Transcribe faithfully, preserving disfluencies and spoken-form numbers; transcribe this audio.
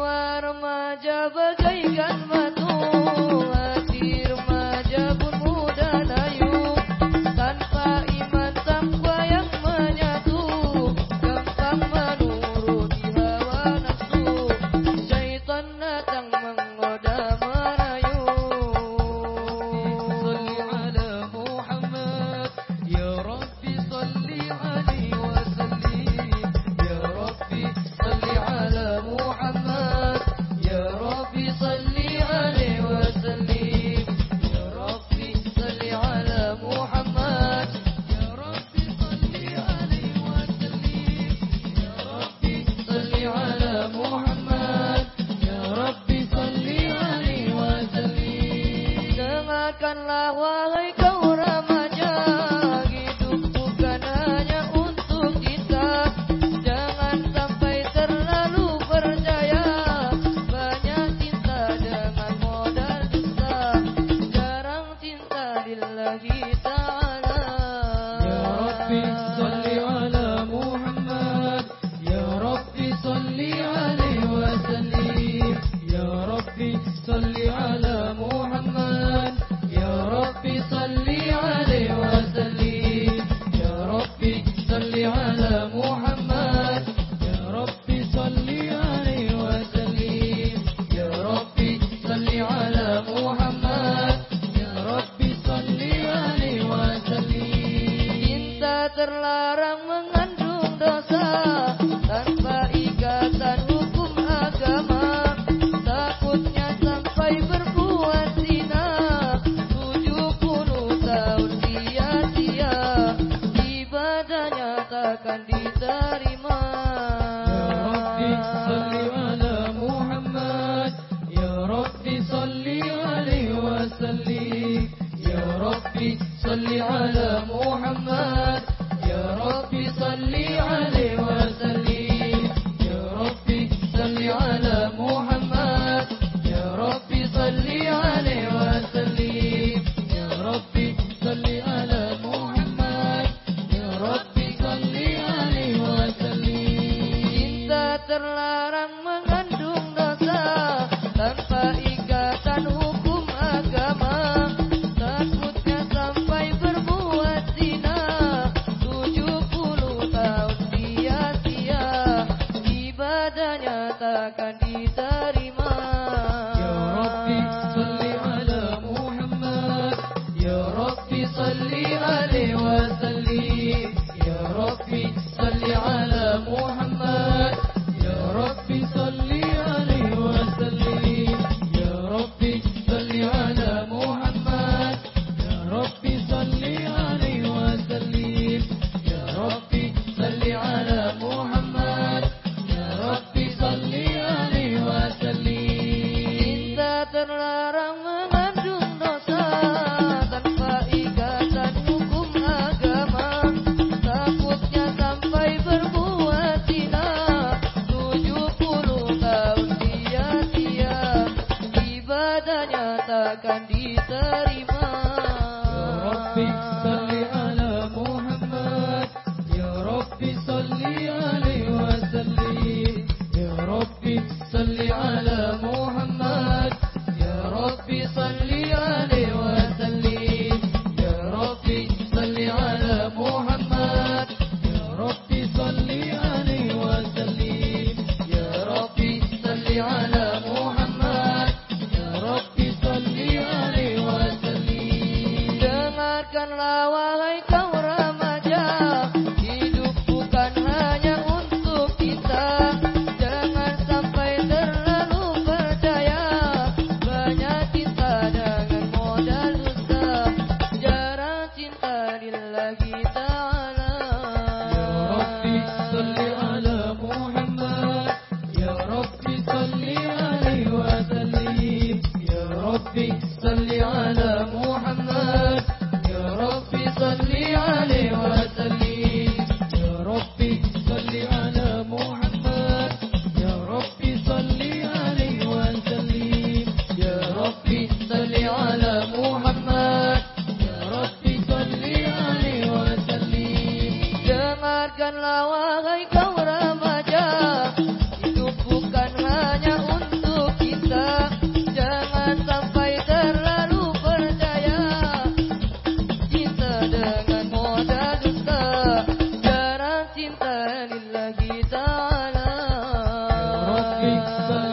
jiwa remaja bagaikan batu, hati remaja pun mudah layu. Tanpa iman takwa yang menyatu, gampang menuruti hawa nafsu. Syaitan datang menggoda merayu. Salli ala Muhammad, ya Rabbi salli alaihi wasallim. Ya Rabbi salli ala Muhammad, ya Rabbi salli alaihi wasallim. Ya Rabbi salli ala Muhammad, ya Rabbi salli alaihi wasallim. Ya Rabbi salli ala Muhammad, ya Rabbi salli alaihi wasallim. Dengarkanlah wahai kaum remaja, hidup bukan hanya untuk kita. Jangan sampai terlalu percaya, banyak cinta dengan modal dusta, jarang cinta lillahi ta'ala. Ya Rabbi salli ala Muhammad, ya Rabbi salli alaihi wasallim. Ya Rabbi salli ala Muhammad, ya Rabbi salli alaihi wasallim. Ya Rabbi salli ala Muhammad, ya Rabbi salli alaihi wasallim. Ya Rabbi salli ala Muhammad, ya Rabbi salli alaihi wasallim. Cinta terlarang mengandung dosa, tanpa ikatan hukum agama. Takutnya sampai berbuat zina, tujuh puluh tahun sia-sia, ibadahnya takkan diterima. Ya Rabbi salli ala Muhammad, ya Rabbi salli alaihi wasallim. Ya Rabbi salli ala Muhammad, ya Rabbi salli alaihi wasallim. Ya Rabbi salli ala Muhammad, ya Rabbi salli alaihi wasallim. Ya Rabbi salli ala Muhammad, ya Rabbi salli alaihi wasallim. Cinta terlarang mengandung dosa, tanpa ikatan hukum agama. Takutnya sampai berbuat zina, tujuh puluh tahun sia-sia, ibadahnya takkan diterima. Ya Rabbi salli ala Muhammad, ya Rabbi salli alaihi wasallim. Ya Rabbi salli ala Muhammad, ya Rabbi salli alaihi wasallim. Ya Rabbi salli ala Muhammad, ya Rabbi salli alaihi wasallim. Ya Rabbi salli ala Muhammad, ya Rabbi salli alaihi wasallim. Cinta terlarang mengandung dosa, tanpa ikatan hukum agama. Takutnya sampai berbuat zina, tujuh puluh tahun sia-sia, ibadahnya takkan diterima. Ya Rabbi salli ala Muhammad, ya Rabbi salli alaihi wasallim. Ya Rabbi salli ala Muhammad, ya Rabbi salli alaihi wasallim. Ya Rabbi salli ala Muhammad, ya Rabbi salli alaihi wasallim. Ya Rabbi salli ala Muhammad, ya Rabbi salli alaihi wasallim. Dengarkanlah wahai kaum remaja, hidup bukan hanya untuk kita. Jangan sampai terlalu percaya, محمد